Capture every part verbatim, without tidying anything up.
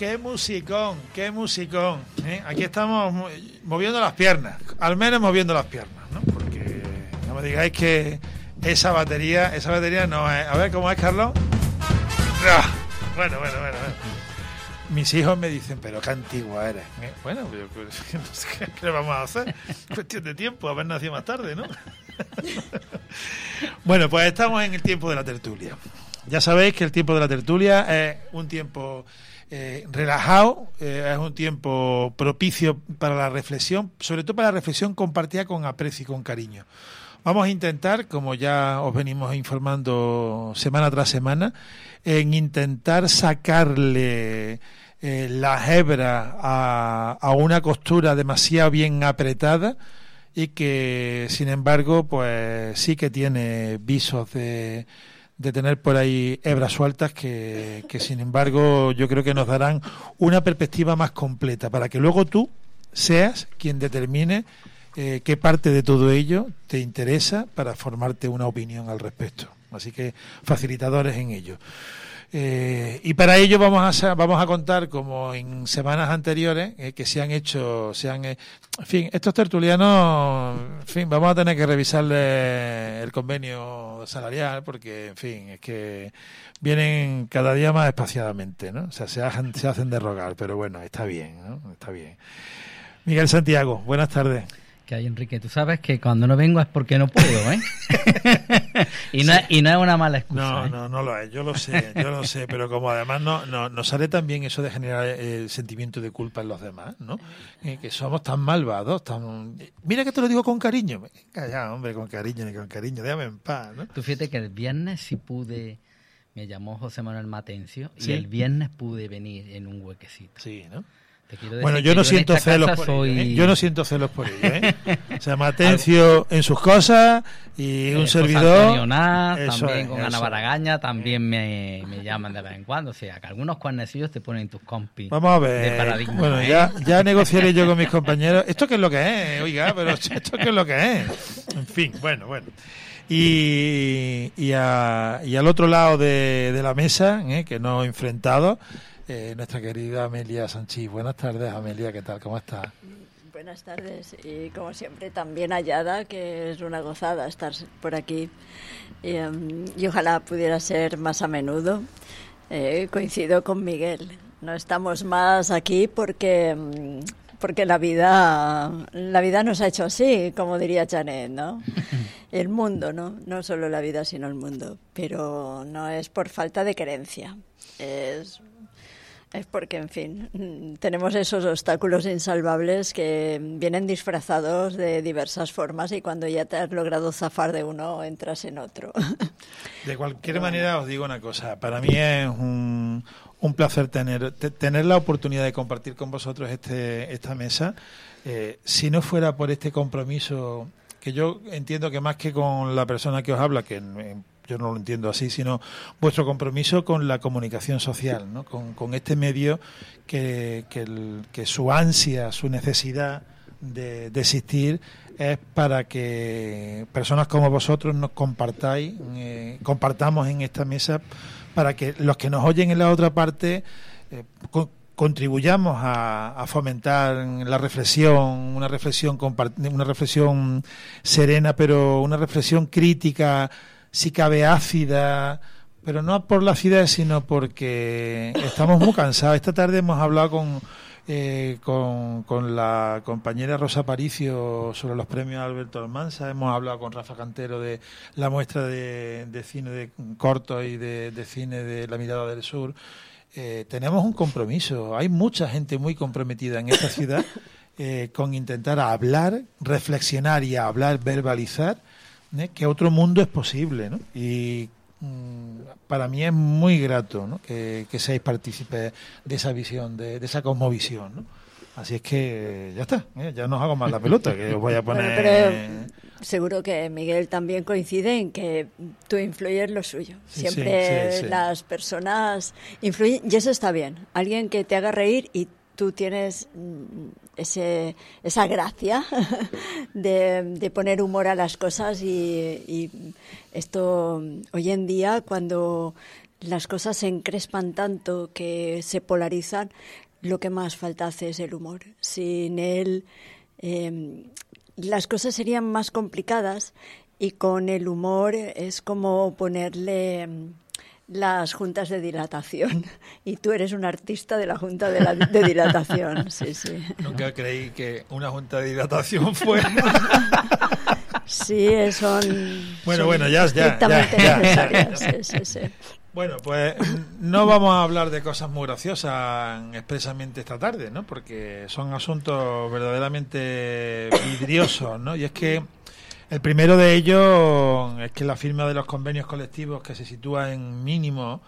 qué musicón, qué musicón. ¿eh? Aquí estamos moviendo las piernas, al menos moviendo las piernas, ¿no? Porque no me digáis que esa batería, esa batería no es... A ver, ¿cómo es, Carlos? ¡Ah! Bueno, bueno, bueno, bueno. Mis hijos me dicen, pero qué antigua eres. ¿eh? Bueno, yo, no sé qué, qué le vamos a hacer. Cuestión de tiempo, haber nacido más tarde, ¿no? Bueno, pues estamos en el tiempo de la tertulia. Ya sabéis que el tiempo de la tertulia es un tiempo eh, relajado, eh, es un tiempo propicio para la reflexión, sobre todo para la reflexión compartida con aprecio y con cariño. Vamos a intentar, como ya os venimos informando semana tras semana, en intentar sacarle eh, la hebra a, a una costura demasiado bien apretada y que, sin embargo, pues sí que tiene visos de, de tener por ahí hebras sueltas que, que, sin embargo, yo creo que nos darán una perspectiva más completa para que luego tú seas quien determine eh, qué parte de todo ello te interesa para formarte una opinión al respecto. Así que facilitadores en ello. Eh, y para ello vamos a vamos a contar, como en semanas anteriores, eh, que se han hecho, se han, eh, en fin, estos tertulianos, en fin, vamos a tener que revisarle el convenio salarial porque, en fin, es que vienen cada día más espaciadamente, ¿no? O sea, se hacen, se hacen de rogar, pero bueno, está bien, ¿no? Está bien. Miguel Santiago, buenas tardes. Que hay, Enrique, tú sabes que cuando no vengo es porque no puedo, ¿eh? y, no, sí. y no es una mala excusa. No, ¿eh? no, no lo es, yo lo sé, yo lo sé, pero como además no, no, nos sale también eso de generar el sentimiento de culpa en los demás, ¿no? Eh, que somos tan malvados, tan... Mira que te lo digo con cariño. Venga ya, hombre, con cariño, ni con cariño, déjame en paz, ¿no? Tú fíjate que el viernes sí pude... Me llamó José Manuel Matencio y ¿Sí? el viernes pude venir en un huequecito. Sí, ¿no? Bueno, yo no yo siento celos por soy... ello, ¿eh? Yo no siento celos por ello, ¿eh? O sea, Matencio en sus cosas y un eh, servidor. Antonio Naz, también es, con eso. Ana Baragaña, también me, me llaman de vez en cuando. O sea, que algunos cuernecillos te ponen tus compis. Vamos a ver. De paradigma, bueno, ¿eh? ya, ya negociaré yo con mis compañeros. ¿Esto qué es lo que es? Oiga, pero ¿esto qué es lo que es? En fin, bueno, bueno. Y, y, a, y al otro lado de, de la mesa, ¿eh? Que nos hemos enfrentado. Eh, nuestra querida Amelia Sanchís. Buenas tardes, Amelia, ¿qué tal? ¿Cómo estás? Buenas tardes y como siempre también hallada, que es una gozada estar por aquí y, um, y ojalá pudiera ser más a menudo. Eh, coincido con Miguel, no estamos más aquí porque porque la vida la vida nos ha hecho así, como diría Janet, ¿no? El mundo, ¿no? No solo la vida sino el mundo, pero no es por falta de querencia, es Es porque, en fin, tenemos esos obstáculos insalvables que vienen disfrazados de diversas formas y cuando ya te has logrado zafar de uno, entras en otro. De cualquier bueno. manera, os digo una cosa. Para mí es un, un placer tener te, tener la oportunidad de compartir con vosotros este esta mesa. Eh, si no fuera por este compromiso, que yo entiendo que más que con la persona que os habla, que en, en yo no lo entiendo así, sino vuestro compromiso con la comunicación social, ¿no? Con, con este medio que, que, el, que su ansia, su necesidad de, de existir es para que personas como vosotros nos compartáis, eh, compartamos en esta mesa para que los que nos oyen en la otra parte eh, con, contribuyamos a, a fomentar la reflexión, una reflexión una reflexión serena, pero una reflexión crítica, si cabe ácida, pero no por la acidez, sino porque estamos muy cansados. Esta tarde hemos hablado con, eh, con, con la compañera Rosa Aparicio sobre los premios Alberto Almansa, hemos hablado con Rafa Cantero de la muestra de, de cine de corto y de, de cine de La Mirada del Sur. Eh, tenemos un compromiso, hay mucha gente muy comprometida en esta ciudad eh, con intentar hablar, reflexionar y hablar, verbalizar, ¿eh? Que otro mundo es posible, ¿no? Y mmm, para mí es muy grato, ¿no? que, que seáis partícipes de esa visión, de, de esa cosmovisión, ¿no? Así es que ya está, ¿eh? Ya no os hago más la pelota, que os voy a poner... Bueno, pero seguro que Miguel también coincide en que tú influyes lo suyo. Sí, Siempre sí, sí, sí. Las personas influyen y eso está bien. Alguien que te haga reír y tú tienes ese esa gracia de, de poner humor a las cosas y, y esto hoy en día cuando las cosas se encrespan tanto, que se polarizan, lo que más falta hace es el humor. Sin él, eh, las cosas serían más complicadas, y con el humor es como ponerle las juntas de dilatación, y tú eres un artista de la junta de, la, de dilatación. Sí, sí. Nunca creí que una junta de dilatación fuera. Sí, son. Bueno, son bueno, ya, ya, ya, ya, necesarias. ya. Sí, sí, sí. Bueno, pues no vamos a hablar de cosas muy graciosas expresamente esta tarde, ¿no? Porque son asuntos verdaderamente vidriosos, ¿no? Y es que el primero de ellos es que la firma de los convenios colectivos, que se sitúa en mínimo,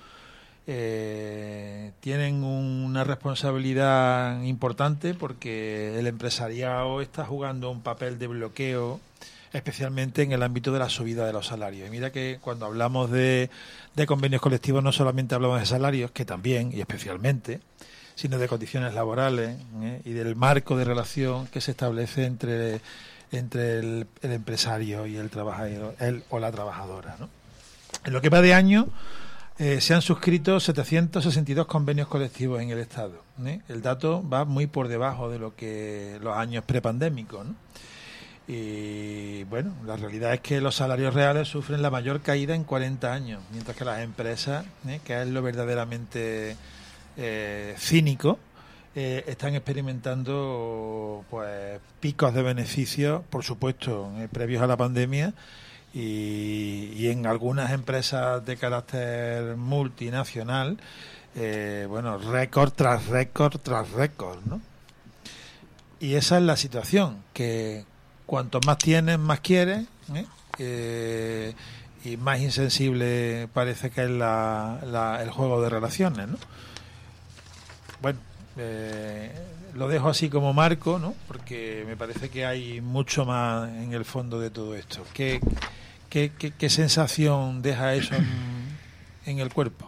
eh, tienen una responsabilidad importante, porque el empresariado está jugando un papel de bloqueo, especialmente en el ámbito de la subida de los salarios. Y mira que cuando hablamos de, de convenios colectivos no solamente hablamos de salarios, que también y especialmente, sino de condiciones laborales, ¿eh? y del marco de relación que se establece entre entre el, el empresario y el trabajador, él o la trabajadora, ¿no? En lo que va de año eh, se han suscrito setecientos sesenta y dos convenios colectivos en el Estado, ¿eh? El dato va muy por debajo de lo que los años prepandémicos, ¿no? Y bueno, la realidad es que los salarios reales sufren la mayor caída en cuarenta años, mientras que las empresas, ¿eh? que es lo verdaderamente eh, cínico, Eh, están experimentando pues picos de beneficios, por supuesto, eh, previos a la pandemia, y, y en algunas empresas de carácter multinacional, eh, bueno, récord tras récord tras récord, ¿no? Y esa es la situación, que cuanto más tienes, más quieres, ¿eh? Eh, y más insensible parece que es la, la, el juego de relaciones, ¿no? Bueno, Eh, lo dejo así como marco, ¿no? Porque me parece que hay mucho más en el fondo de todo esto. ¿Qué, qué, qué, qué sensación deja eso en, en el cuerpo?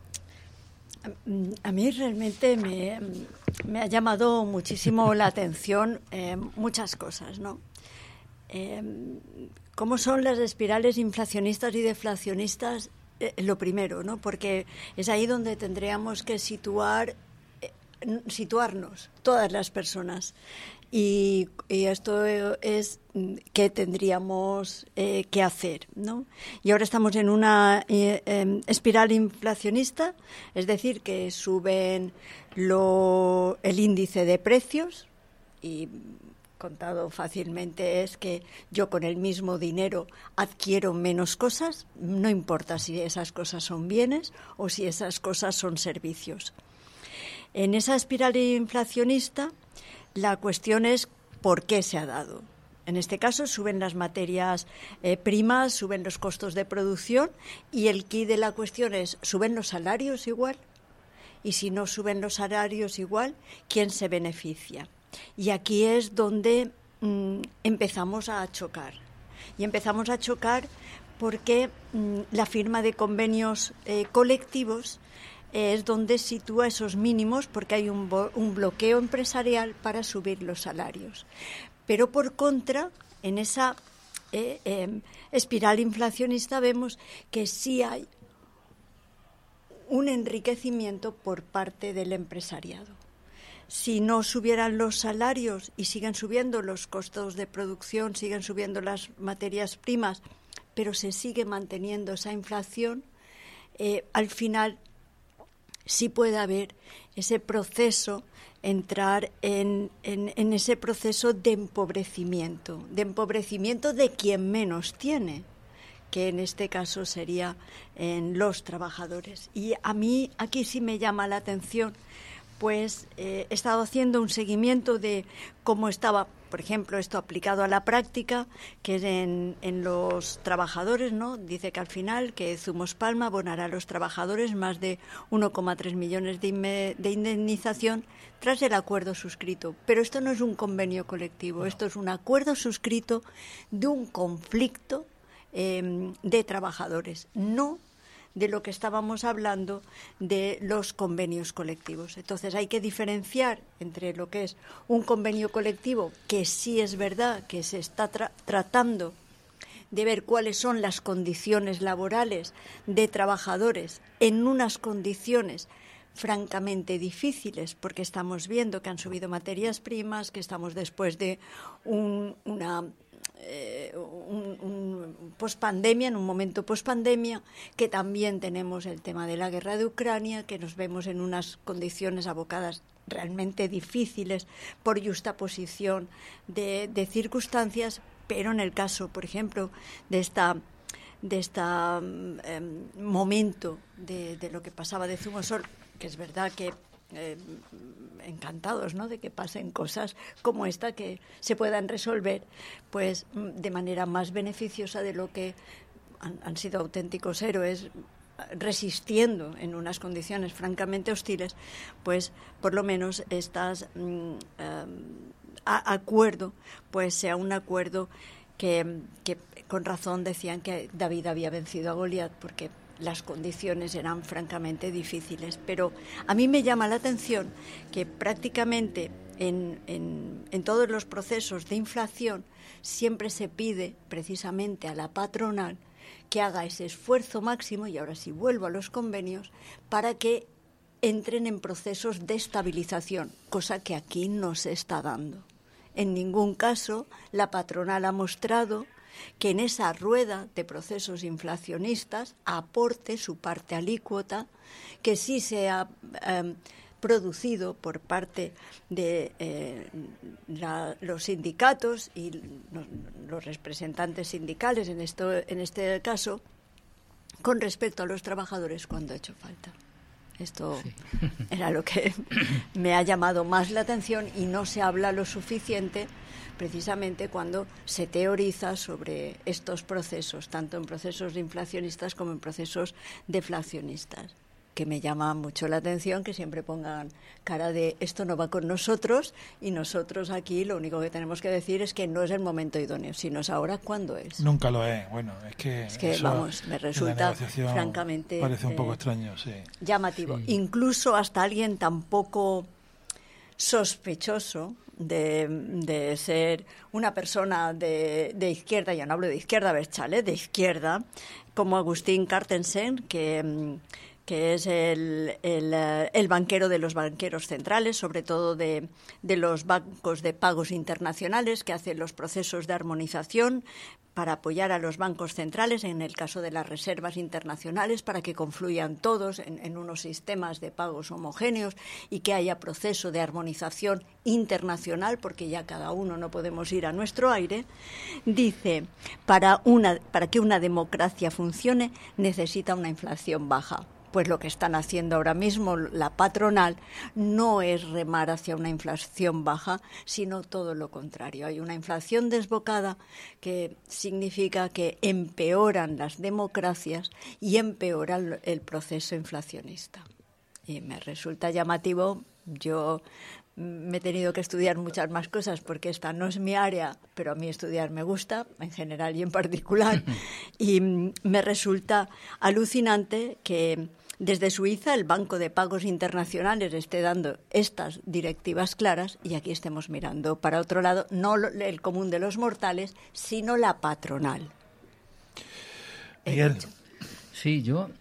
A mí realmente me, me ha llamado muchísimo la atención eh, muchas cosas, ¿no? Eh, ¿Cómo son las espirales inflacionistas y deflacionistas? Eh, lo primero, ¿no? Porque es ahí donde tendríamos que situar situarnos todas las personas, y, y esto es qué tendríamos eh, que hacer, ¿no? Y ahora estamos en una eh, eh, espiral inflacionista, es decir, que suben lo, el índice de precios, y contado fácilmente es que yo con el mismo dinero adquiero menos cosas, no importa si esas cosas son bienes o si esas cosas son servicios. En esa espiral inflacionista, la cuestión es por qué se ha dado. En este caso, suben las materias eh, primas, suben los costos de producción, y el quid de la cuestión es, ¿suben los salarios igual? Y si no suben los salarios igual, ¿quién se beneficia? Y aquí es donde mm, empezamos a chocar. Y empezamos a chocar porque mm, la firma de convenios eh, colectivos es donde sitúa esos mínimos, porque hay un, un bloqueo empresarial para subir los salarios. Pero por contra, en esa eh, eh, espiral inflacionista vemos que sí hay un enriquecimiento por parte del empresariado. Si no subieran los salarios y siguen subiendo los costos de producción, siguen subiendo las materias primas, pero se sigue manteniendo esa inflación, eh, al final sí puede haber ese proceso, entrar en, en, en ese proceso de empobrecimiento, de empobrecimiento de quien menos tiene, que en este caso sería en los trabajadores. Y a mí aquí sí me llama la atención, pues eh, he estado haciendo un seguimiento de cómo estaba, por ejemplo, esto aplicado a la práctica, que es en, en los trabajadores, ¿no? Dice que al final que Zumos Palma abonará a los trabajadores más de uno coma tres millones de, inme, de indemnización tras el acuerdo suscrito. Pero esto no es un convenio colectivo, esto es un acuerdo suscrito de un conflicto eh, de trabajadores, no de lo que estábamos hablando de los convenios colectivos. Entonces hay que diferenciar entre lo que es un convenio colectivo, que sí es verdad que se está tra- tratando de ver cuáles son las condiciones laborales de trabajadores en unas condiciones francamente difíciles, porque estamos viendo que han subido materias primas, que estamos después de un, una eh, un, un pospandemia, en un momento pospandemia, que también tenemos el tema de la guerra de Ucrania, que nos vemos en unas condiciones abocadas realmente difíciles por justaposición de, de circunstancias, pero en el caso, por ejemplo, de esta de este eh, momento de, de lo que pasaba de Zumosol, que es verdad que eh, encantados, ¿no?, de que pasen cosas como esta, que se puedan resolver pues de manera más beneficiosa de lo que han, han sido auténticos héroes resistiendo en unas condiciones francamente hostiles, pues por lo menos estas mm, eh, a, acuerdo pues sea un acuerdo que, que con razón decían que David había vencido a Goliat, porque las condiciones eran francamente difíciles. Pero a mí me llama la atención que prácticamente en, en, en todos los procesos de inflación siempre se pide precisamente a la patronal que haga ese esfuerzo máximo, y ahora sí vuelvo a los convenios, para que entren en procesos de estabilización, cosa que aquí no se está dando. En ningún caso la patronal ha mostrado que en esa rueda de procesos inflacionistas aporte su parte alícuota, que sí se ha eh, producido por parte de eh, la, los sindicatos y los, los representantes sindicales en, esto, en este caso, con respecto a los trabajadores cuando ha hecho falta. Esto sí. Era lo que me ha llamado más la atención, y no se habla lo suficiente precisamente cuando se teoriza sobre estos procesos, tanto en procesos inflacionistas como en procesos deflacionistas, que me llama mucho la atención que siempre pongan cara de esto no va con nosotros, y nosotros aquí lo único que tenemos que decir es que no es el momento idóneo, sino es ahora cuando es. Nunca lo es. Bueno, es que, es que eso vamos, me resulta francamente parece un poco eh, extraño, sí. llamativo. Sí. Incluso hasta alguien tan poco sospechoso de, de ser una persona de, de izquierda, ya no hablo de izquierda, Berchale, de izquierda, como Agustín Carstensen, que que es el, el, el banquero de los banqueros centrales, sobre todo de, de los bancos de pagos internacionales, que hacen los procesos de armonización para apoyar a los bancos centrales, en el caso de las reservas internacionales, para que confluyan todos en, en unos sistemas de pagos homogéneos y que haya proceso de armonización internacional, porque ya cada uno no podemos ir a nuestro aire. Dice, para, una, para que una democracia funcione necesita una inflación baja. Pues lo que están haciendo ahora mismo la patronal no es remar hacia una inflación baja, sino todo lo contrario. Hay una inflación desbocada que significa que empeoran las democracias y empeoran el proceso inflacionista. Y me resulta llamativo. Yo me he tenido que estudiar muchas más cosas porque esta no es mi área, pero a mí estudiar me gusta, en general y en particular, y me resulta alucinante que desde Suiza el Banco de Pagos Internacionales esté dando estas directivas claras y aquí estemos mirando para otro lado, no el común de los mortales, sino la patronal. Miguel. Sí, yo,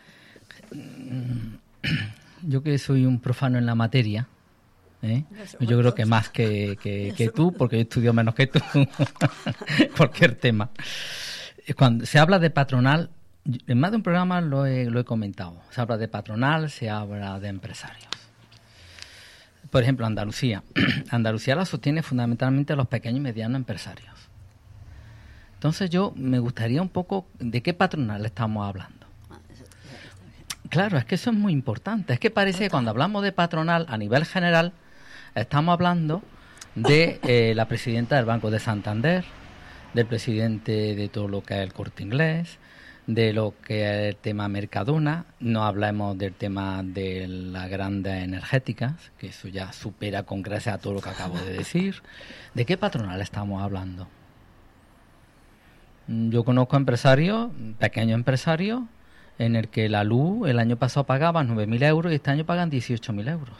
yo que soy un profano en la materia, ¿eh? Yo creo que más que, que, que tú, porque yo estudio menos que tú, cualquier tema. Cuando se habla de patronal, en más de un programa lo he, lo he comentado. Se habla de patronal, se habla de empresarios. Por ejemplo, Andalucía. Andalucía la sostiene fundamentalmente los pequeños y medianos empresarios. Entonces yo me gustaría un poco de qué patronal estamos hablando. Claro, es que eso es muy importante. Es que parece que cuando hablamos de patronal a nivel general estamos hablando de eh, la presidenta del Banco de Santander, del presidente de todo lo que es el Corte Inglés, de lo que es el tema Mercadona. No hablemos del tema de las grandes energéticas, que eso ya supera con gracia a todo lo que acabo de decir. ¿De qué patronal estamos hablando? Yo conozco empresarios, pequeños empresarios, en el que la luz el año pasado pagaba nueve mil euros y este año pagan dieciocho mil euros.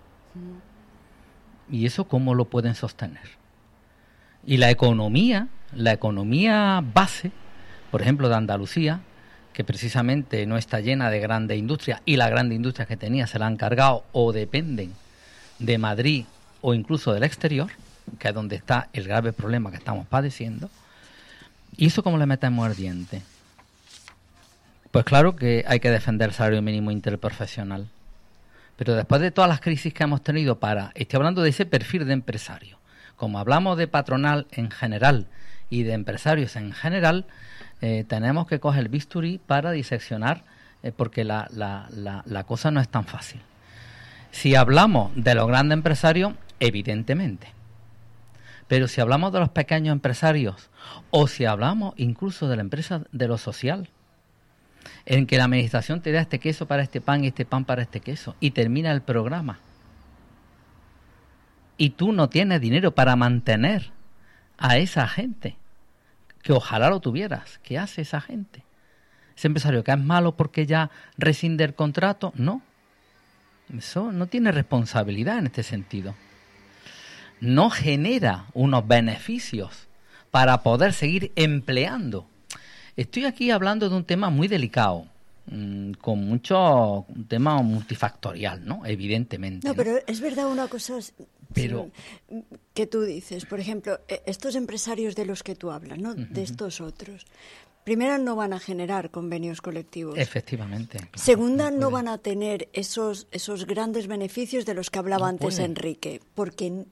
¿Y eso cómo lo pueden sostener? Y la economía, la economía base, por ejemplo, de Andalucía, que precisamente no está llena de grandes industrias, y las grandes industrias que tenía se la han cargado o dependen de Madrid o incluso del exterior, que es donde está el grave problema que estamos padeciendo. ¿Y eso cómo le metemos el diente? Pues claro que hay que defender el salario mínimo interprofesional. Pero después de todas las crisis que hemos tenido para... Estoy hablando de ese perfil de empresario. Como hablamos de patronal en general y de empresarios en general, eh, tenemos que coger el bisturí para diseccionar, eh, porque la, la, la, la cosa no es tan fácil. Si hablamos de los grandes empresarios, evidentemente. Pero si hablamos de los pequeños empresarios, o si hablamos incluso de la empresa de lo social, en que la administración te da este queso para este pan y este pan para este queso, y termina el programa, y tú no tienes dinero para mantener a esa gente, que ojalá lo tuvieras. ¿Qué hace esa gente? ¿Ese empresario que es malo porque ya rescinde el contrato? No. Eso no tiene responsabilidad en este sentido. No genera unos beneficios para poder seguir empleando. Estoy aquí hablando de un tema muy delicado, mmm, con mucho un tema multifactorial, ¿no? Evidentemente. No, ¿no? pero es verdad una cosa pero, que tú dices. Por ejemplo, estos empresarios de los que tú hablas, ¿no? Uh-huh. De estos otros. Primera, no van a generar convenios colectivos. Efectivamente. Claro, Segunda, no, no van a tener esos, esos grandes beneficios de los que hablaba no antes puede. Enrique, porque...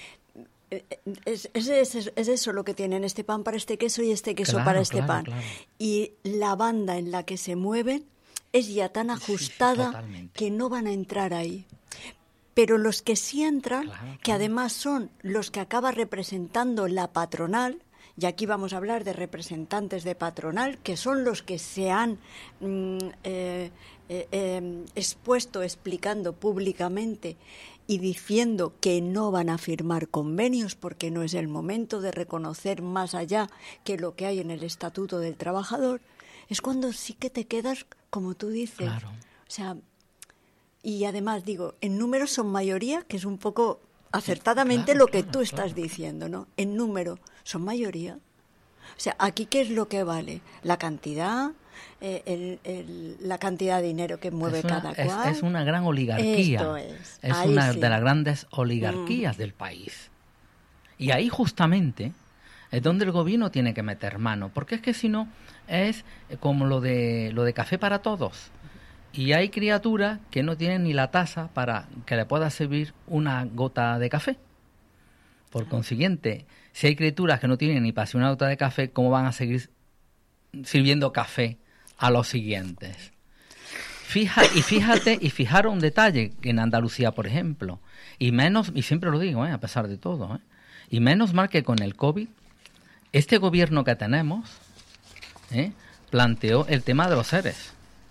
Es, es, es, es eso lo que tienen, este pan para este queso y este queso claro, para este claro, pan. Claro. Y la banda en la que se mueven es ya tan ajustada sí, que no van a entrar ahí. Pero los que sí entran, claro, claro. que además son los que acaba representando la patronal, y aquí vamos a hablar de representantes de patronal, que son los que se han mm, eh, eh, eh, expuesto explicando públicamente y diciendo que no van a firmar convenios porque no es el momento de reconocer más allá que lo que hay en el Estatuto del Trabajador, es cuando sí que te quedas, como tú dices. Claro. O sea, y además digo, en números son mayoría, que es un poco acertadamente claro, lo que claro, tú estás claro. diciendo, ¿no? En número son mayoría. O sea, aquí ¿qué es lo que vale? La cantidad, eh, el, el, la cantidad de dinero que mueve es una, cada es, cual. Es una gran oligarquía. Esto es. Es Ahí una sí. de las grandes oligarquías mm. del país. Y ahí justamente es donde el gobierno tiene que meter mano, porque es que si no es como lo de lo de café para todos. Y hay criaturas que no tienen ni la taza para que le pueda servir una gota de café. Por consiguiente, si hay criaturas que no tienen ni para hacer una gota de café, ¿cómo van a seguir sirviendo café a los siguientes? Fija, y fíjate, y fijaros un detalle en Andalucía, por ejemplo, y menos, y siempre lo digo, ¿eh? A pesar de todo, ¿eh? Y menos mal que con el COVID, este gobierno que tenemos ¿eh? planteó el tema de los seres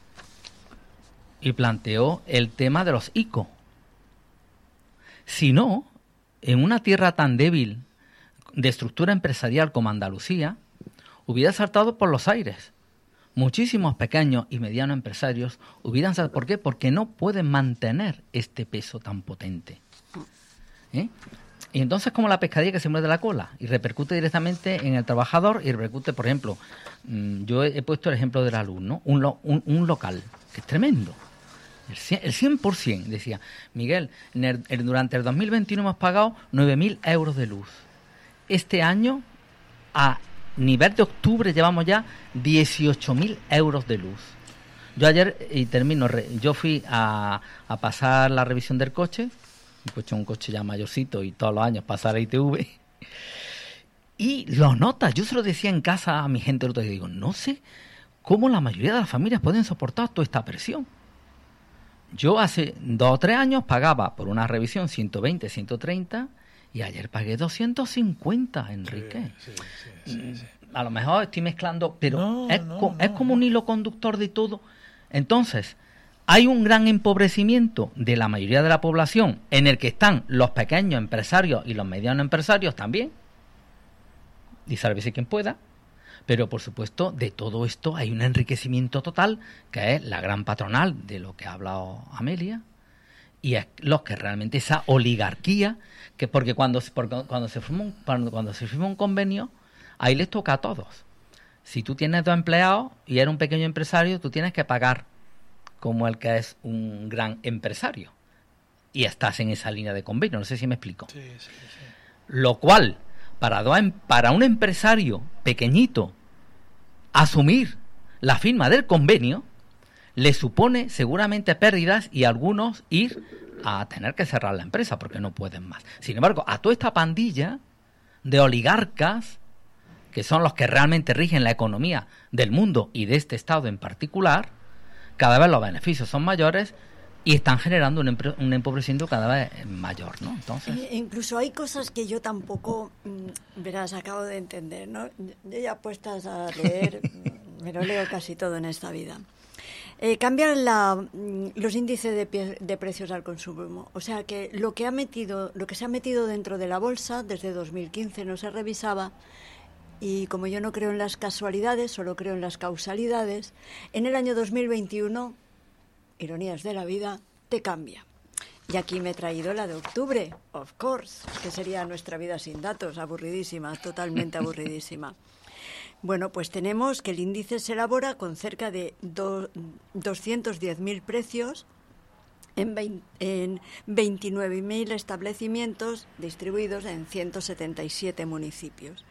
y planteó el tema de los I C O. Si no, en una tierra tan débil de estructura empresarial como Andalucía, hubiera saltado por los aires. Muchísimos pequeños y medianos empresarios hubieran saltado. ¿Por qué? Porque no pueden mantener este peso tan potente. ¿Eh? Y entonces como la pescadilla que se muerde la cola y repercute directamente en el trabajador y repercute, por ejemplo, yo he puesto el ejemplo de la luz, ¿no? Un, lo, un, un local, que es tremendo. El cien por ciento, decía Miguel, en el, el, durante el dos mil veintiuno hemos pagado nueve mil euros de luz. Este año, a nivel de octubre, llevamos ya dieciocho mil euros de luz. Yo ayer, y termino, yo fui a, a pasar la revisión del coche, un coche, un coche ya mayorcito y todos los años pasar a I T V, y lo notas. Yo se lo decía en casa a mi gente el otro día, digo, no sé cómo la mayoría de las familias pueden soportar toda esta presión. Yo hace dos o tres años pagaba por una revisión ciento veinte, ciento treinta y ayer pagué doscientos cincuenta, Enrique. Sí, sí, sí, sí, sí. A lo mejor estoy mezclando, pero no, es, no, co- no, es como no. un hilo conductor de todo. Entonces, hay un gran empobrecimiento de la mayoría de la población en el que están los pequeños empresarios y los medianos empresarios también. Y sálvese quien pueda. Pero, por supuesto, de todo esto hay un enriquecimiento total, que es la gran patronal de lo que ha hablado Amelia, y es los que realmente esa oligarquía, que porque cuando, porque cuando, se, firma un, cuando se firma un convenio, ahí les toca a todos. Si tú tienes dos empleados y eres un pequeño empresario, tú tienes que pagar como el que es un gran empresario. Y estás en esa línea de convenio, no sé si me explico. Sí, sí, sí. Lo cual, para, dos, para un empresario pequeñito, asumir la firma del convenio, le supone seguramente pérdidas y a algunos ir a tener que cerrar la empresa porque no pueden más. Sin embargo, a toda esta pandilla de oligarcas, que son los que realmente rigen la economía del mundo y de este Estado en particular, cada vez los beneficios son mayores y están generando un, empre- un empobrecimiento cada vez mayor, ¿no? Entonces, E incluso hay cosas que yo tampoco, verás, acabo de entender, ¿no? Yo ya puestas a leer, me lo leo casi todo en esta vida. Eh, cambian la, los índices de, pie, de precios al consumo. O sea que lo que ha metido, lo que se ha metido dentro de la bolsa desde dos mil quince no se revisaba. Y como yo no creo en las casualidades, solo creo en las causalidades, en el año dos mil veintiuno, ironías de la vida, te cambia. Y aquí me he traído la de octubre, of course, que sería nuestra vida sin datos, aburridísima, totalmente aburridísima. Bueno, pues tenemos que el índice se elabora con cerca de doscientos diez mil precios en, en veintinueve mil establecimientos distribuidos en ciento setenta y siete municipios.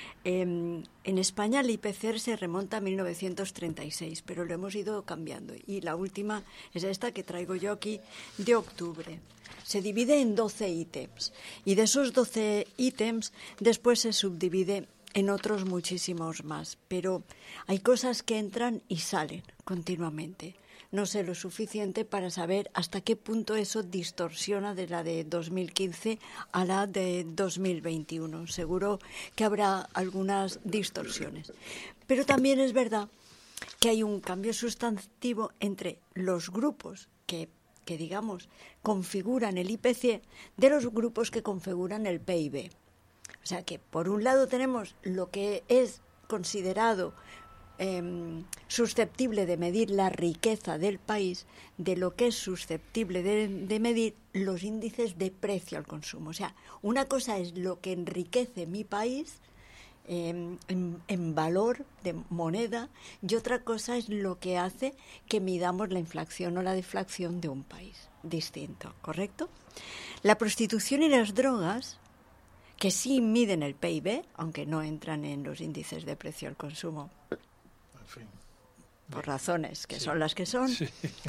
En, en España el I P C se remonta a mil novecientos treinta y seis, pero lo hemos ido cambiando. Y la última es esta que traigo yo aquí, de octubre. Se divide en doce ítems. Y de esos doce ítems después se subdivide en otros muchísimos más. Pero hay cosas que entran y salen continuamente. No sé lo suficiente para saber hasta qué punto eso distorsiona de la de dos mil quince a la de dos mil veintiuno. Seguro que habrá algunas distorsiones. Pero también es verdad que hay un cambio sustantivo entre los grupos que, que digamos, configuran el I P C de los grupos que configuran el P I B. O sea que, por un lado, tenemos lo que es considerado Eh, susceptible de medir la riqueza del país, de lo que es susceptible de, de medir los índices de precio al consumo. O sea, una cosa es lo que enriquece mi país eh, en, en valor de moneda y otra cosa es lo que hace que midamos la inflación o la deflación de un país distinto, ¿correcto? La prostitución y las drogas, que sí miden el P I B, aunque no entran en los índices de precio al consumo, por razones que sí. son las que son, sí.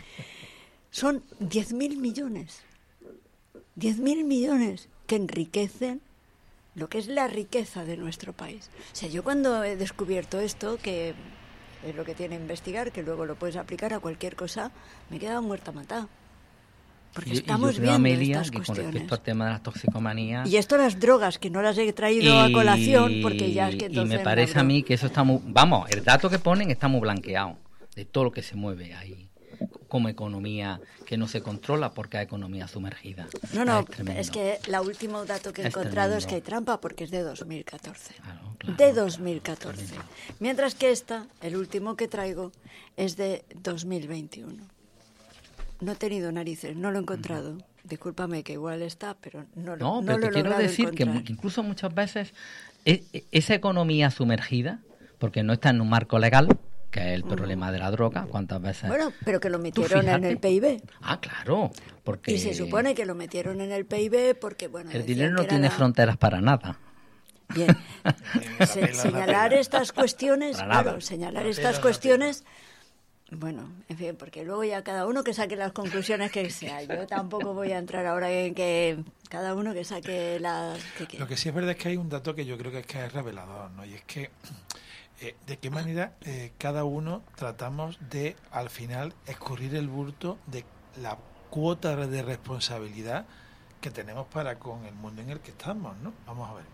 Son diez mil millones. diez mil millones que enriquecen lo que es la riqueza de nuestro país. O sea, yo cuando he descubierto esto, que es lo que tiene investigar, que luego lo puedes aplicar a cualquier cosa, me he quedado muerta matada. Porque y, estamos y yo viendo Amelia, estas que cuestiones. Con respecto al tema de las toxicomanías... Y esto las drogas, que no las he traído y, a colación, porque ya es que entonces... Y me parece a mí que eso está muy... Vamos, el dato que ponen está muy blanqueado, de todo lo que se mueve ahí, como economía que no se controla porque hay economía sumergida. No, no, es, es que el último dato que he es encontrado tremendo. Es que hay trampa, porque es de dos mil catorce. Claro, claro, de dos mil catorce. Tremendo. Mientras que esta, el último que traigo, es de dos mil veintiuno. No he tenido narices, no lo he encontrado. Uh-huh. Discúlpame que igual está, pero no, no, no pero lo he te quiero decir encontrar. que incluso muchas veces es, esa economía sumergida, porque no está en un marco legal, que es el problema de la droga, cuántas veces... Bueno, pero que lo metieron en el P I B. Ah, claro, porque... Y se supone que lo metieron en el P I B porque, bueno... El dinero no tiene la... fronteras para nada. Bien, Se, señalar estas cuestiones, claro, señalar estas cuestiones... Bueno, en fin, porque luego ya cada uno que saque las conclusiones que sea. Yo tampoco voy a entrar ahora en que cada uno que saque las... Que, que... Lo que sí es verdad es que hay un dato que yo creo que es que es revelador, ¿no? Y es que eh, de qué manera eh, cada uno tratamos de, al final, escurrir el bulto de la cuota de responsabilidad que tenemos para con el mundo en el que estamos, ¿no? Vamos a ver.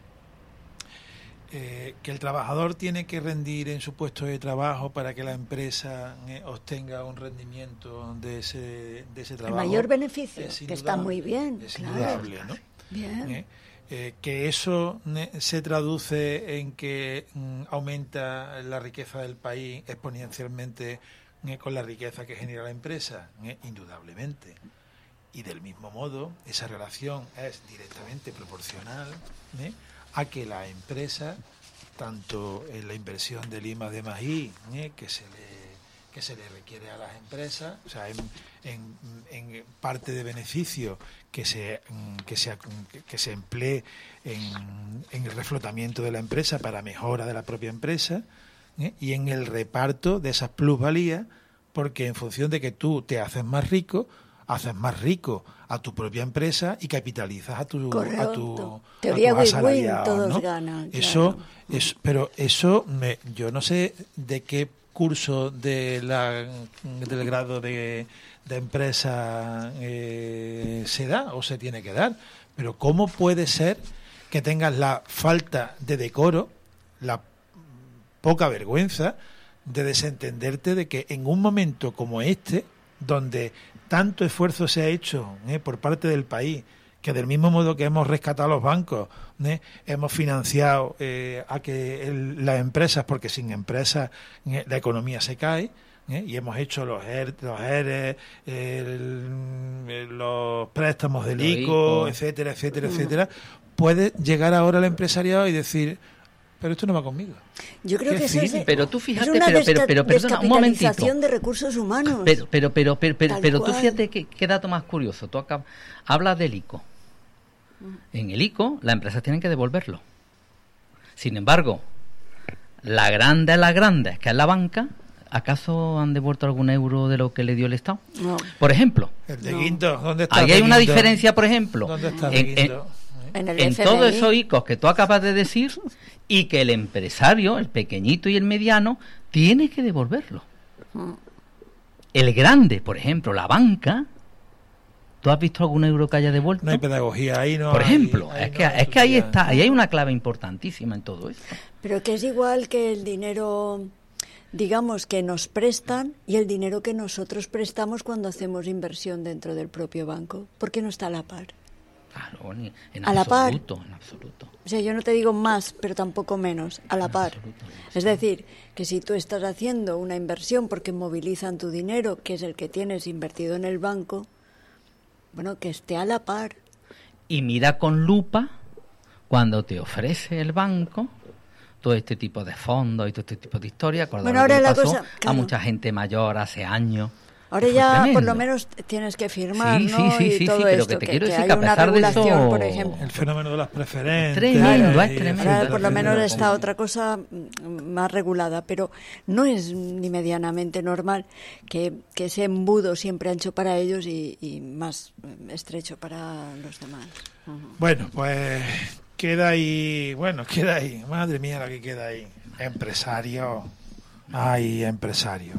Eh, que el trabajador tiene que rendir en su puesto de trabajo para que la empresa eh, obtenga un rendimiento de ese, de ese trabajo. El mayor beneficio, es que está muy bien. Es claro. indudable, ¿no? Bien. Eh, eh, que eso eh, se traduce en que mm, aumenta la riqueza del país exponencialmente eh, con la riqueza que genera la empresa, eh, indudablemente. Y del mismo modo, esa relación es directamente proporcional, ¿eh? a que la empresa tanto en la inversión del I más D más I, ¿eh? que se le que se le requiere a las empresas, o sea, en, en, en parte de beneficio que se que se que se emplee en, en el reflotamiento de la empresa para mejora de la propia empresa, ¿eh? y en el reparto de esas plusvalías, porque en función de que tú te haces más rico, haces más rico a tu propia empresa y capitalizas a tu Correcto. a tu, Teoría a tu win-win, todos ¿no? ganan. Eso, claro. es, pero eso me, yo no sé de qué curso de la del grado de, de empresa eh, se da o se tiene que dar, pero ¿cómo puede ser que tengas la falta de decoro, la poca vergüenza de desentenderte de que en un momento como este, donde tanto esfuerzo se ha hecho eh, por parte del país, que del mismo modo que hemos rescatado a los bancos, ¿eh? hemos financiado eh, a que el, las empresas, porque sin empresas eh, la economía se cae, ¿eh? y hemos hecho los E R, los E R E, el, el, los préstamos del I C O, etcétera, etcétera, etcétera, puede llegar ahora el empresariado y decir, pero esto no va conmigo. Yo creo que eso es, pero tú fíjate, es una pero, pero, pero, perdona, un momentito. Descapitalización de recursos humanos. Pero, pero, pero, pero, pero, pero tú fíjate qué, qué dato más curioso. Tú acá hablas del I C O. En el I C O, las empresas tienen que devolverlo. Sin embargo, la grande, la grande, que es la banca, ¿acaso han devuelto algún euro de lo que le dio el Estado? No. Por ejemplo. El de Guindo, ¿dónde está? Ahí hay una diferencia, por ejemplo. ¿Dónde está en, en, en, el en todos esos I C Os que tú acabas de decir, y que el empresario, el pequeñito y el mediano, tiene que devolverlo. El grande, por ejemplo, la banca, ¿tú has visto algún euro que haya devuelto? No hay pedagogía ahí, no. Por ejemplo, hay, es ahí que, no es que ahí está, ahí hay una clave importantísima en todo esto. Pero que es igual que el dinero, digamos, que nos prestan y el dinero que nosotros prestamos cuando hacemos inversión dentro del propio banco. ¿Por qué no está a la par? Claro, en, en a absoluto, la par. en absoluto. O sea, yo no te digo más, pero tampoco menos, a la En par. absoluto, Es decir, que si tú estás haciendo una inversión porque movilizan tu dinero, que es el que tienes invertido en el banco, bueno, que esté a la par. Y mira con lupa cuando te ofrece el banco todo este tipo de fondos y todo este tipo de historias. Bueno, ahora la cosa, claro, a mucha gente mayor hace años. Ahora ya por lo menos tienes que firmar, sí, ¿no? Sí, sí, y sí, todo sí, pero esto, que te que, quiero que decir hay que a una pesar de regulación, eso, por ejemplo. El fenómeno de las preferentes. Tremendo, Claro, es tremendo. Ahora por lo menos tremendo. está otra cosa más regulada, pero no es ni medianamente normal que, que ese embudo siempre ancho para ellos y, y más estrecho para los demás. Uh-huh. Bueno, pues queda ahí, bueno, queda ahí, madre mía la que queda ahí. Empresario, ay, empresario.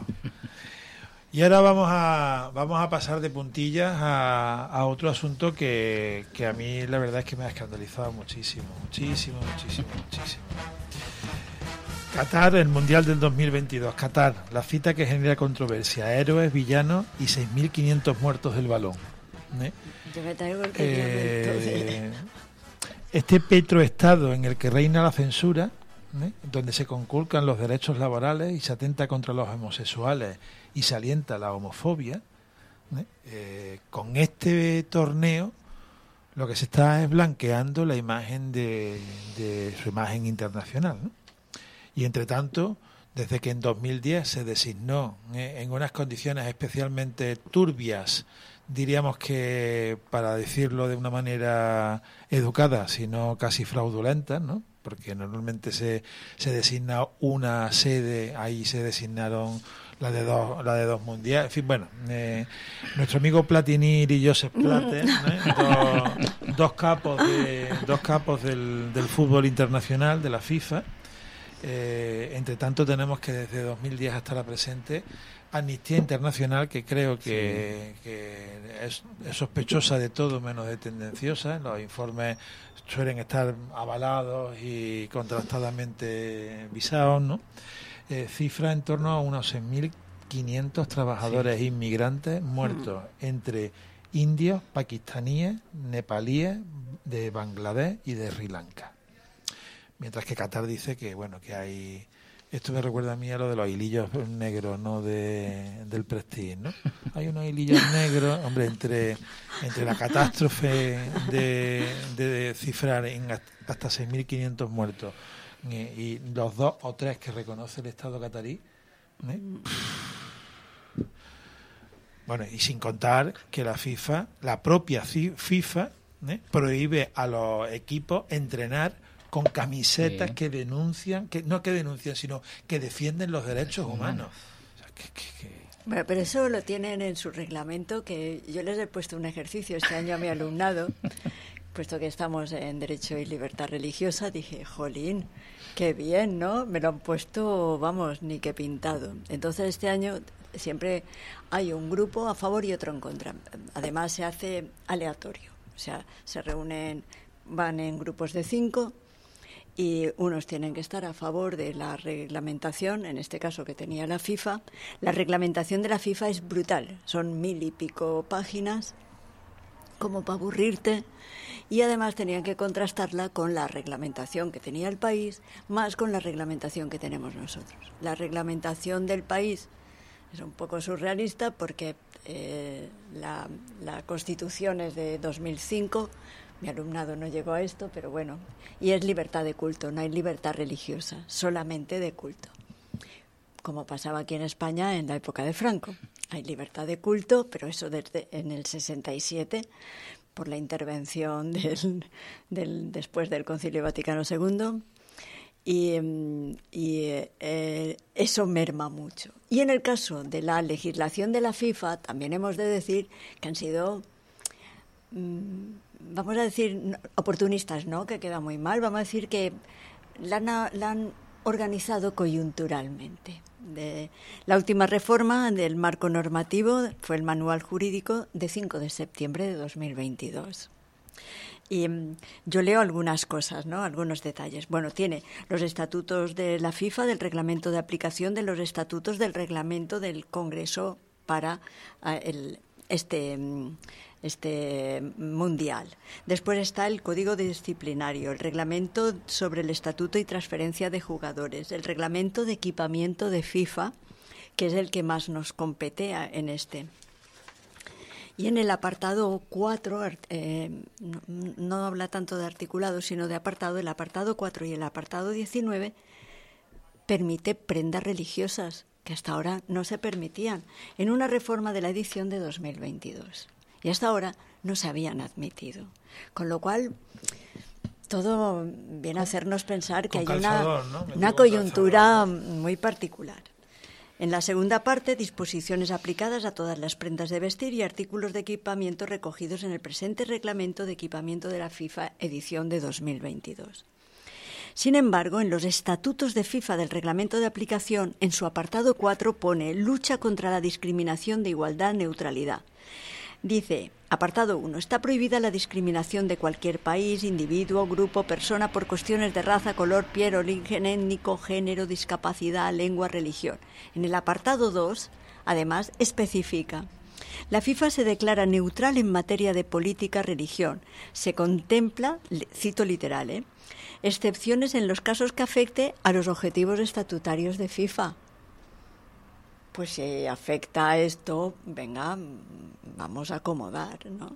Y ahora vamos a vamos a pasar de puntillas a, a otro asunto que, que a mí la verdad es que me ha escandalizado muchísimo, muchísimo, muchísimo, muchísimo. Qatar, el Mundial del dos mil veintidós. Qatar, la cita que genera controversia, héroes, villanos y seis mil quinientos muertos del balón. ¿Eh? Yo me traigo el eh, este petroestado en el que reina la censura, ¿eh? donde se conculcan los derechos laborales y se atenta contra los homosexuales y se alienta la homofobia, ¿eh? Eh, con este torneo lo que se está es blanqueando la imagen de, de su imagen internacional, ¿no? Y entre tanto, desde que en dos mil diez se designó ¿eh? en unas condiciones especialmente turbias, diríamos que, para decirlo de una manera educada, sino casi fraudulenta, ¿no? Porque normalmente se, se designa una sede, ahí se designaron la de dos, la de dos mundiales, en fin, bueno, eh, nuestro amigo Platini y Josep Plater, ¿eh? dos, dos capos de, dos capos del, del fútbol internacional, de la FIFA. Eh, entre tanto tenemos que desde dos mil diez hasta la presente Amnistía Internacional, que creo que, sí. que es, es sospechosa de todo menos de tendenciosa. Los informes suelen estar avalados y contrastadamente visados, ¿no? Eh, cifra en torno a unos seis mil quinientos trabajadores sí. inmigrantes muertos mm. entre indios, pakistaníes, nepalíes, de Bangladesh y de Sri Lanka. Mientras que Qatar dice que, bueno, que hay... Esto me recuerda a mí a lo de los hilillos negros, ¿no? De, del Prestige, ¿no? Hay unos hilillos negros, hombre, entre entre la catástrofe de, de cifrar en hasta seis mil quinientos muertos y, y los dos o tres que reconoce el Estado catarí, ¿eh? Bueno, y sin contar que la FIFA, la propia FIFA, ¿eh? prohíbe a los equipos entrenar con camisetas sí. que denuncian, que no que denuncian, sino que defienden los derechos humanos. O sea, que, que, que... Bueno, pero eso lo tienen en su reglamento, que yo les he puesto un ejercicio este año a mi alumnado, puesto que estamos en Derecho y Libertad Religiosa, dije, jolín, qué bien, ¿no? Me lo han puesto, vamos, ni que pintado. Entonces este año siempre hay un grupo a favor y otro en contra. Además se hace aleatorio, o sea, se reúnen, van en grupos de cinco y unos tienen que estar a favor de la reglamentación, en este caso que tenía la FIFA. La reglamentación de la FIFA es brutal, son mil y pico páginas, como para aburrirte, y además tenían que contrastarla con la reglamentación que tenía el país, más con la reglamentación que tenemos nosotros. La reglamentación del país es un poco surrealista porque eh, la, la Constitución es de dos mil cinco, mi alumnado no llegó a esto, pero bueno, y es libertad de culto, no hay libertad religiosa, solamente de culto. Como pasaba aquí en España en la época de Franco. Hay libertad de culto, pero eso desde en el sesenta y siete, por la intervención del, del, después del Concilio Vaticano segundo, y, y eh, eso merma mucho. Y en el caso de la legislación de la FIFA, también hemos de decir que han sido, mmm, vamos a decir, oportunistas, ¿no?, que queda muy mal, vamos a decir que la han, la han organizado coyunturalmente. De la última reforma del marco normativo fue el manual jurídico de cinco de septiembre de dos mil veintidós. Y um, yo leo algunas cosas, ¿no?, algunos detalles. Bueno, tiene los estatutos de la FIFA, del reglamento de aplicación de los estatutos del reglamento del Congreso para uh, el, este... Um, este mundial. Después está el Código Disciplinario, el Reglamento sobre el Estatuto y Transferencia de Jugadores, el Reglamento de Equipamiento de FIFA, que es el que más nos compete en este. Y en el apartado cuatro, eh, no, no habla tanto de articulado, sino de apartado, el apartado cuatro y el apartado diecinueve permite prendas religiosas, que hasta ahora no se permitían, en una reforma de la edición de dos mil veintidós. Y hasta ahora no se habían admitido. Con lo cual, todo viene a hacernos pensar que hay calzador, una, ¿no? una coyuntura muy particular. En la segunda parte, disposiciones aplicadas a todas las prendas de vestir y artículos de equipamiento recogidos en el presente reglamento de equipamiento de la FIFA edición de dos mil veintidós. Sin embargo, en los estatutos de FIFA del reglamento de aplicación, en su apartado cuatro pone lucha contra la discriminación de igualdad, neutralidad. Dice, apartado uno, está prohibida la discriminación de cualquier país, individuo, grupo, persona por cuestiones de raza, color, piel, origen étnico, género, discapacidad, lengua, religión. En el apartado dos, además, especifica, la FIFA se declara neutral en materia de política, religión. Se contempla, cito literal, ¿eh?, excepciones en los casos que afecte a los objetivos estatutarios de FIFA. Pues si afecta a esto, venga, vamos a acomodar, ¿no?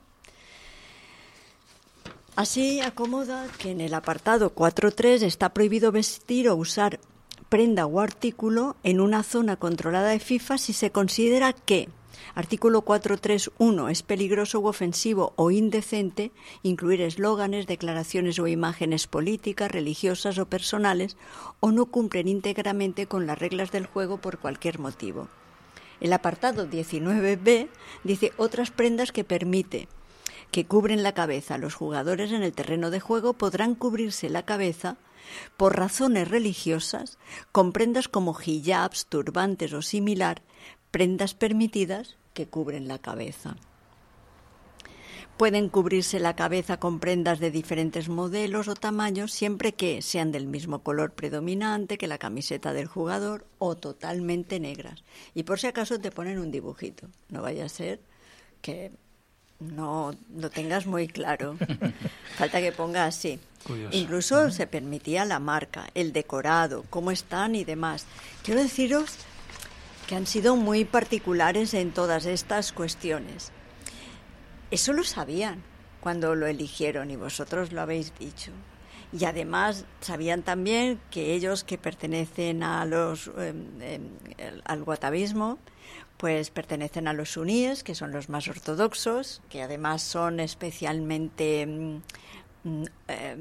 Así acomoda que en el apartado cuatro punto tres está prohibido vestir o usar prenda o artículo en una zona controlada de FIFA si se considera que, artículo cuatro punto tres punto uno, es peligroso u ofensivo o indecente incluir eslóganes, declaraciones o imágenes políticas, religiosas o personales o no cumplen íntegramente con las reglas del juego por cualquier motivo. El apartado diecinueve be dice otras prendas que permite que cubren la cabeza. Los jugadores en el terreno de juego podrán cubrirse la cabeza por razones religiosas con prendas como hijabs, turbantes o similar, prendas permitidas que cubren la cabeza. Pueden cubrirse la cabeza con prendas de diferentes modelos o tamaños siempre que sean del mismo color predominante que la camiseta del jugador o totalmente negras. Y por si acaso te ponen un dibujito. No vaya a ser que no lo tengas muy claro. Falta que ponga así. Curioso. Incluso se permitía la marca, el decorado, cómo están y demás. Quiero deciros que han sido muy particulares en todas estas cuestiones. Eso lo sabían cuando lo eligieron y vosotros lo habéis dicho. Y además sabían también que ellos que pertenecen a los eh, eh, al wahhabismo, pues pertenecen a los suníes, que son los más ortodoxos, que además son especialmente mm, eh,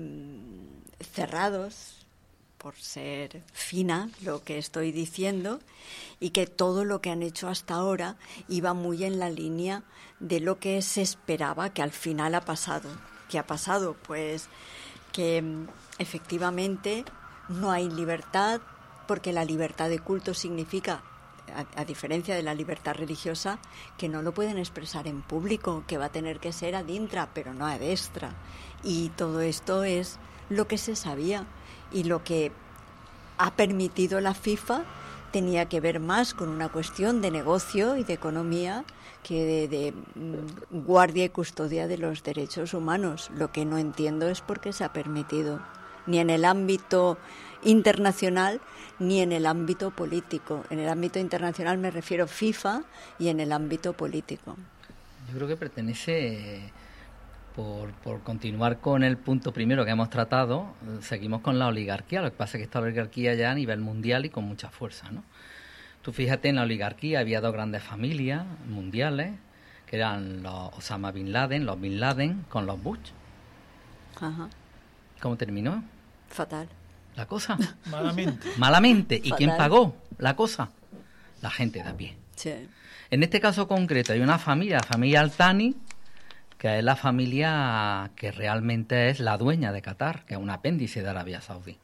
cerrados, por ser fina lo que estoy diciendo, y que todo lo que han hecho hasta ahora iba muy en la línea de lo que se esperaba que al final ha pasado. ¿Qué ha pasado? Pues que efectivamente no hay libertad, porque la libertad de culto significa, a, a diferencia de la libertad religiosa, que no lo pueden expresar en público, que va a tener que ser ad intra, pero no ad extra. Y todo esto es lo que se sabía, y lo que ha permitido la FIFA tenía que ver más con una cuestión de negocio y de economía que de, de guardia y custodia de los derechos humanos. Lo que no entiendo es por qué se ha permitido, ni en el ámbito internacional ni en el ámbito político. En el ámbito internacional me refiero a FIFA, y en el ámbito político. Yo creo que pertenece, por, por continuar con el punto primero que hemos tratado, seguimos con la oligarquía. Lo que pasa es que esta oligarquía ya a nivel mundial y con mucha fuerza, ¿no? Tú fíjate, en la oligarquía había dos grandes familias mundiales, que eran los Osama Bin Laden, los Bin Laden, con los Bush. Ajá. ¿Cómo terminó? Fatal. La cosa. Malamente. Malamente. ¿Y Fatal. quién pagó la cosa? La gente de a pie. Sí. En este caso concreto hay una familia, la familia Al-Thani, que es la familia que realmente es la dueña de Qatar, que es un apéndice de Arabia Saudí.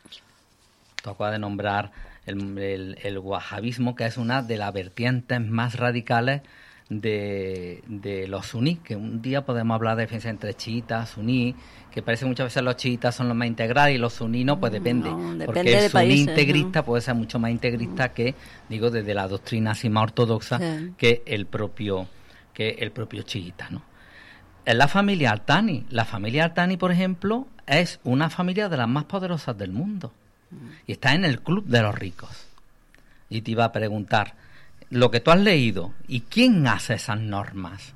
Tú acabas de nombrar el, el, el wahabismo, que es una de las vertientes más radicales de, de los suníes, que un día podemos hablar de defensa entre chiitas, suníes, que parece que muchas veces los chiitas son los más integrales y los suníes no, pues depende. No, depende porque de el suní países, integrista ¿no? puede ser mucho más integrista que, digo, desde la doctrina así más ortodoxa, Sí. que el propio que el propio chiita, ¿no? Es la familia Al-Thani. La familia Al-Thani, por ejemplo, es una familia de las más poderosas del mundo. Y está en el club de los ricos. Y te iba a preguntar, lo que tú has leído, ¿y quién hace esas normas?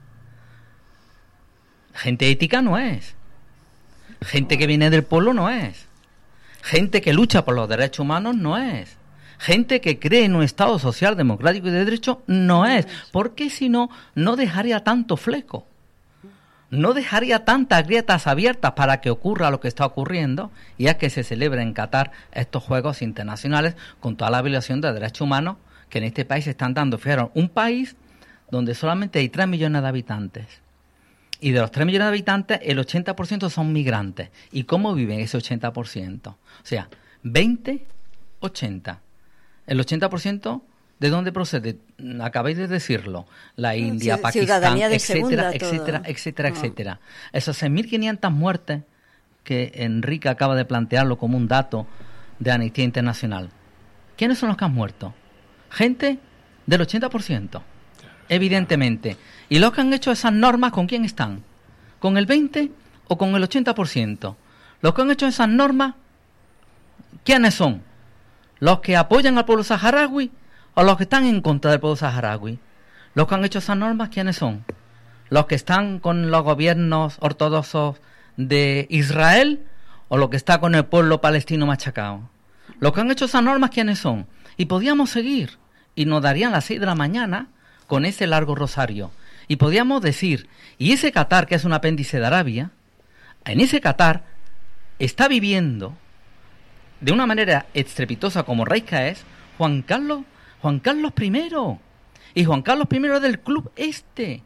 Gente ética no es. Gente que viene del pueblo no es. Gente que lucha por los derechos humanos no es. Gente que cree en un Estado social, democrático y de derecho no es. Porque si no, no dejaría tanto fleco. No dejaría tantas grietas abiertas para que ocurra lo que está ocurriendo, y es que se celebren en Qatar estos Juegos Internacionales con toda la violación de derechos humanos que en este país se están dando. Fijaros, un país donde solamente hay tres millones de habitantes, y de los tres millones de habitantes el ochenta por ciento son migrantes. ¿Y cómo viven ese ochenta por ciento? O sea, veinte, ochenta. El ochenta por ciento... ¿de dónde procede? Acabáis de decirlo. La India, C- Pakistán, de etcétera, segunda, etcétera, todo. etcétera, No. etcétera. Esas seis mil quinientas muertes que Enrique acaba de plantearlo como un dato de Amnistía Internacional. ¿Quiénes son los que han muerto? Gente del ochenta por ciento, evidentemente. ¿Y los que han hecho esas normas con quién están? ¿Con el veinte o con el ochenta por ciento? Los que han hecho esas normas, ¿quiénes son? ¿Los que apoyan al pueblo saharaui o los que están en contra del pueblo saharaui? Los que han hecho esas normas, ¿quiénes son? ¿Los que están con los gobiernos ortodoxos de Israel o los que están con el pueblo palestino machacado? Los que han hecho esas normas, ¿quiénes son? Y podíamos seguir, y nos darían las seis de la mañana con ese largo rosario. Y podíamos decir, y ese Qatar, que es un apéndice de Arabia, en ese Qatar está viviendo de una manera estrepitosa como rey que es Juan Carlos Juan Carlos primero. Y Juan Carlos primero es del club este.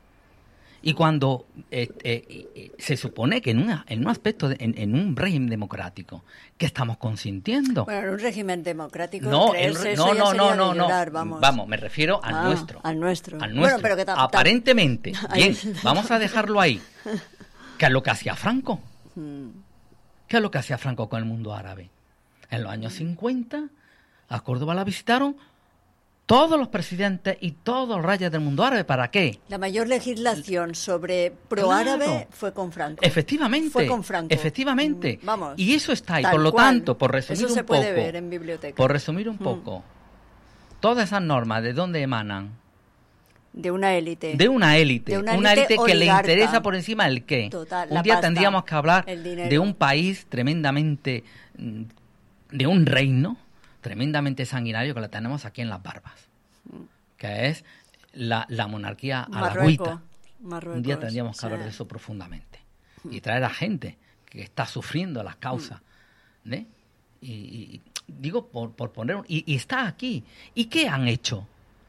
Y cuando eh, eh, eh, se supone que en, una, en un aspecto, de, en, en un régimen democrático, ¿qué estamos consintiendo? Bueno, en un régimen democrático, No, creerse el, eso no, ya no, sería no, de no, no. llorar, vamos. Vamos, me refiero al Ah, nuestro. al nuestro. Al Bueno, nuestro. pero que tam- tam- Aparentemente. Ahí Bien, está. vamos a dejarlo ahí. ¿Qué es lo que hacía Franco? Mm. ¿Qué es lo que hacía Franco con el mundo árabe? En los años cincuenta, a Córdoba la visitaron todos los presidentes y todos los reyes del mundo árabe. ¿Para qué? La mayor legislación sobre proárabe Claro. fue con Franco. Efectivamente. Fue con Franco. Efectivamente. Mm, Vamos. Y eso está ahí. Tal Por lo cual. tanto, por resumir Eso un se puede poco, ver en biblioteca. por resumir un Mm. poco, todas esas normas, ¿de dónde emanan? De una élite. De una élite. De una una élite que le oligarca. interesa por encima el qué. Total, un la día pasta, tendríamos que hablar el dinero. de un país tremendamente, de un reino tremendamente sanguinario que lo tenemos aquí en las barbas, que es la, la monarquía alagüita. Un día tendríamos que sí. hablar de eso profundamente y traer a gente que está sufriendo las causas, ¿eh? Y, y digo, por, por poner... Y, y está aquí. ¿Y qué han hecho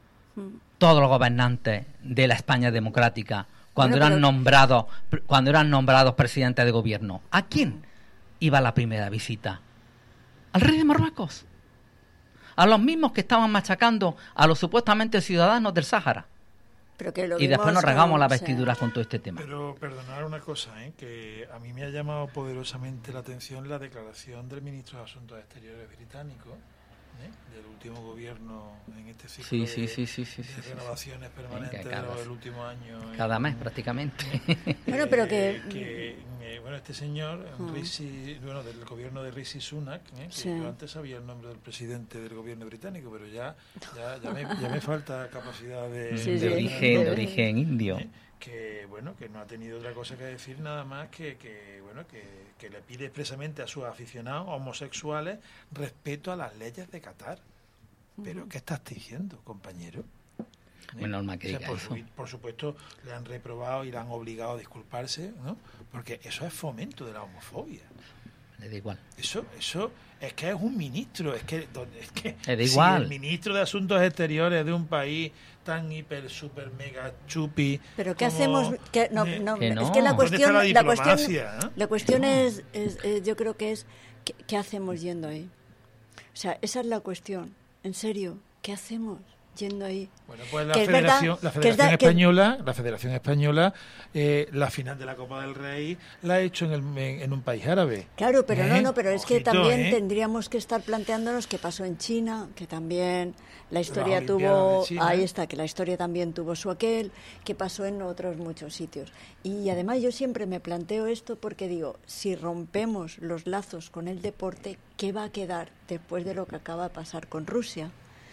todos los gobernantes de la España democrática cuando bueno, eran pero... nombrados cuando eran nombrados presidentes de gobierno? ¿A quién iba la primera visita? ¿Al rey de Marruecos? ¿A los mismos que estaban machacando a los supuestamente ciudadanos del Sáhara? Pero que lo y después nos regamos con, las vestiduras o sea, con todo este tema. Pero perdonar una cosa, ¿eh? Que a mí me ha llamado poderosamente la atención la declaración del ministro de Asuntos Exteriores británico, ¿eh? Del último gobierno en este ciclo sí, de, sí, sí, sí, sí, de sí, renovaciones sí, permanentes sí. Cada, del último año. Cada mes prácticamente. Bueno, pero que... que eh, bueno, este señor, uh-huh. Rishi, bueno, del gobierno de Rishi Sunak, ¿eh? Que sí. Yo antes sabía el nombre del presidente del gobierno británico, pero ya ya, ya, me, ya me falta capacidad de... Sí, de, sí. Origen, de origen indio. ¿Eh? Que bueno, que no ha tenido otra cosa que decir nada más que, que bueno, que, que le pide expresamente a sus aficionados homosexuales respeto a las leyes de Qatar. Pero uh-huh. ¿qué estás diciendo, compañero? Bueno, normal que o sea, diga por, eso. por supuesto, le han reprobado y le han obligado a disculparse, ¿no? Porque eso es fomento de la homofobia. Le da igual. Eso, eso es que es un ministro, es que, es que le da igual. Si el ministro de Asuntos Exteriores de un país tan hiper, super, mega chupi. Pero ¿qué como, hacemos? Que no, no, que no. Es que la cuestión, la, la cuestión, ¿eh? la cuestión es, es, es, yo creo que es, ¿qué, ¿qué hacemos yendo ahí? O sea, esa es la cuestión. En serio, ¿qué hacemos yendo ahí? Bueno, pues la Federación, la Federación Española, la Federación Española, eh, la final de la Copa del Rey la ha hecho en, el, en, en un país árabe. Claro, pero ¿eh? no, no, pero es Ojito, que también ¿eh? tendríamos que estar planteándonos qué pasó en China, que también la historia la tuvo, ahí está, que la historia también tuvo su aquel, que pasó en otros muchos sitios. Y además yo siempre me planteo esto porque digo, si rompemos los lazos con el deporte, ¿qué va a quedar después de lo que acaba de pasar con Rusia?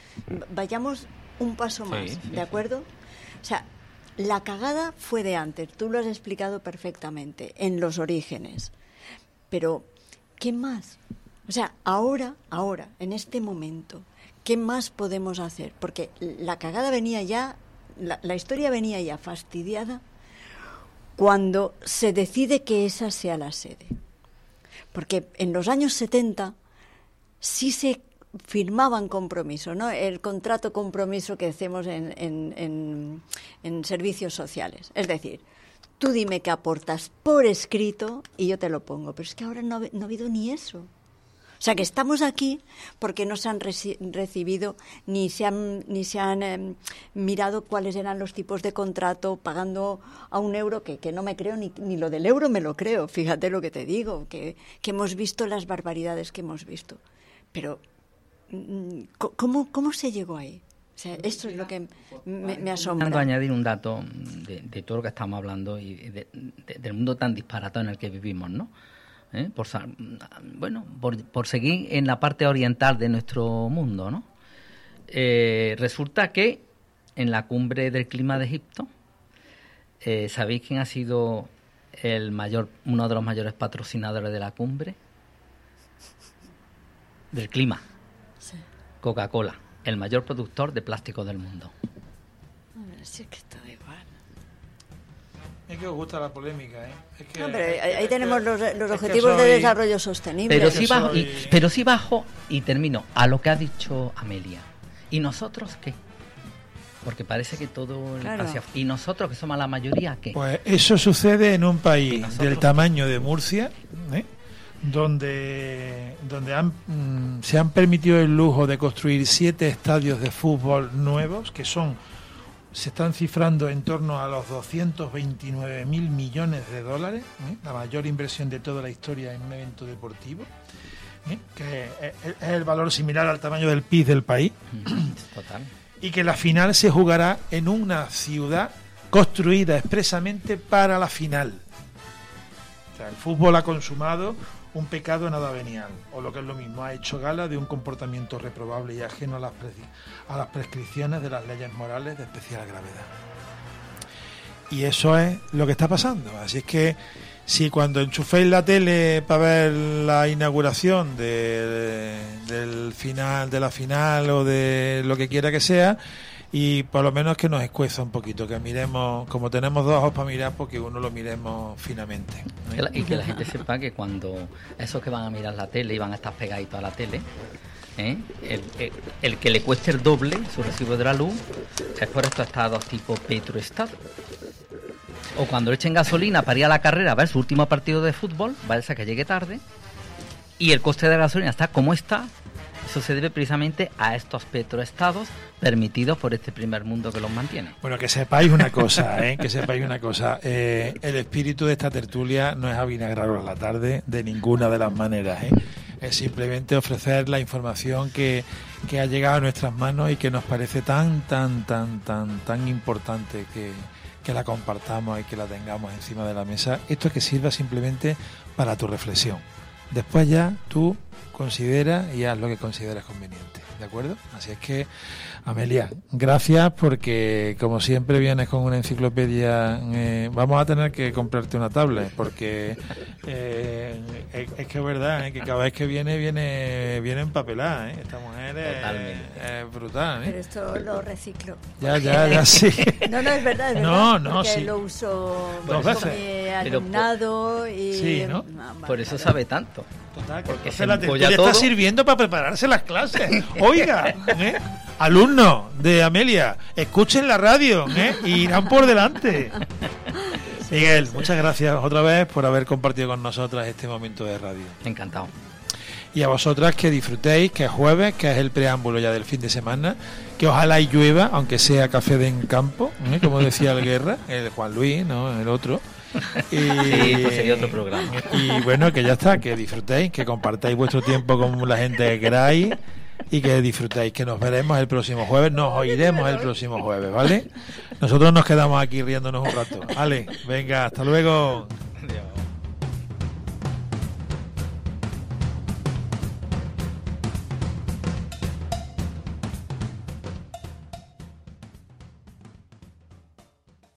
Vayamos un paso más, sí, sí, ¿de acuerdo? Sí. O sea, la cagada fue de antes, tú lo has explicado perfectamente, en los orígenes. Pero, ¿qué más? O sea, ahora, ahora, en este momento, ¿qué más podemos hacer? Porque la cagada venía ya, la, la historia venía ya fastidiada cuando se decide que esa sea la sede. Porque en los años setenta sí se firmaban compromisos, ¿no? El contrato compromiso que hacemos en, en, en, en servicios sociales. Es decir, tú dime qué aportas por escrito y yo te lo pongo. Pero es que ahora no ha, no ha habido ni eso. O sea, que estamos aquí porque no se han reci- recibido ni se han, ni se han eh, mirado cuáles eran los tipos de contrato, pagando a un euro, que, que no me creo, ni, ni lo del euro me lo creo. Fíjate lo que te digo, que, que hemos visto las barbaridades que hemos visto. Pero ¿Cómo, ¿Cómo se llegó ahí? O sea, esto es lo que me, me asombra. Quiero añadir un dato de, de todo lo que estamos hablando y de, de, del mundo tan disparatado en el que vivimos, ¿no? ¿Eh? Por, bueno, por, por seguir en la parte oriental de nuestro mundo, ¿no? Eh, resulta que en la cumbre del clima de Egipto, eh, ¿sabéis quién ha sido el mayor, uno de los mayores patrocinadores de la cumbre? Del clima. Sí. Coca-Cola, el mayor productor de plástico del mundo. A ver, si es que está igual. Es que os gusta la polémica, ¿eh? Es que, no, pero ahí, es ahí que, tenemos es los, los es objetivos soy, de desarrollo sostenible. Pero sí, bajo, soy... y, pero sí bajo, y termino, a lo que ha dicho Amelia. ¿Y nosotros qué? Porque parece que todo... Claro. Hacia, ¿y nosotros, que somos la mayoría, qué? Pues eso sucede en un país del tamaño de Murcia, ¿eh? donde donde han, mm, se han permitido el lujo de construir siete estadios de fútbol nuevos que son se están cifrando en torno a los doscientos veintinueve mil millones de dólares, ¿eh? La mayor inversión de toda la historia en un evento deportivo, ¿eh? Que es, es el valor similar al tamaño del P I B del país. Total. Y que la final se jugará en una ciudad construida expresamente para la final. O sea, el fútbol ha consumado un pecado nada venial, o lo que es lo mismo, ha hecho gala de un comportamiento reprobable y ajeno a las, pre- a las prescripciones de las leyes morales de especial gravedad. Y eso es lo que está pasando. Así es que si cuando enchuféis la tele para ver la inauguración de, del final, de la final o de lo que quiera que sea, y por lo menos que nos escueza un poquito, que miremos, como tenemos dos ojos para mirar, porque uno lo miremos finamente, ¿no? Que la- y que la gente sepa que cuando esos que van a mirar la tele y van a estar pegaditos a la tele, ¿eh? el, el, el que le cueste el doble su recibo de la luz es por estos estados tipo Petroestado. O cuando le echen gasolina para ir a la carrera a ver su último partido de fútbol, va a ser que llegue tarde, y el coste de la gasolina está como está. Eso se debe precisamente a estos petroestados permitidos por este primer mundo que los mantiene. Bueno, que sepáis una cosa, ¿eh? que sepáis una cosa. Eh, el espíritu de esta tertulia no es avinagraros la tarde de ninguna de las maneras, ¿eh? Es simplemente ofrecer la información que, que ha llegado a nuestras manos y que nos parece tan, tan, tan, tan, tan importante que, que la compartamos y que la tengamos encima de la mesa. Esto que sirva simplemente para tu reflexión. Después ya tú considera y haz lo que consideres conveniente, ¿de acuerdo? Así es que, Amelia, gracias, porque como siempre vienes con una enciclopedia. Eh, vamos a tener que comprarte una tablet, porque eh, es, es que es verdad, ¿eh? que cada vez que viene, viene viene empapelada, ¿eh? Esta mujer es, es brutal, ¿eh? Pero esto lo reciclo. Ya, ya, ya, sí. No, no, es verdad, es verdad. No, no, porque sí. lo uso Dos con veces. mi Pero alumnado y... Sí, ¿no? Ah, Por eso claro. sabe tanto. Total, Porque porque se la empolla tertulia todo. está sirviendo para prepararse las clases. Oiga, ¿eh? Alumnos de Amelia, escuchen la radio, ¿eh? y irán por delante. Miguel, muchas gracias otra vez por haber compartido con nosotras este momento de radio. Encantado. Y a vosotras que disfrutéis, que es jueves, que es el preámbulo ya del fin de semana, que ojalá y llueva, aunque sea café de en campo, ¿eh? como decía el Guerra, el Juan Luis, no el otro. Y, Sí, pues sería otro programa. Y bueno, que ya está, que disfrutéis, que compartáis vuestro tiempo con la gente que queráis y que disfrutéis, que nos veremos el próximo jueves, nos oiremos el próximo jueves, ¿vale? Nosotros nos quedamos aquí riéndonos un rato. Vale, venga, hasta luego.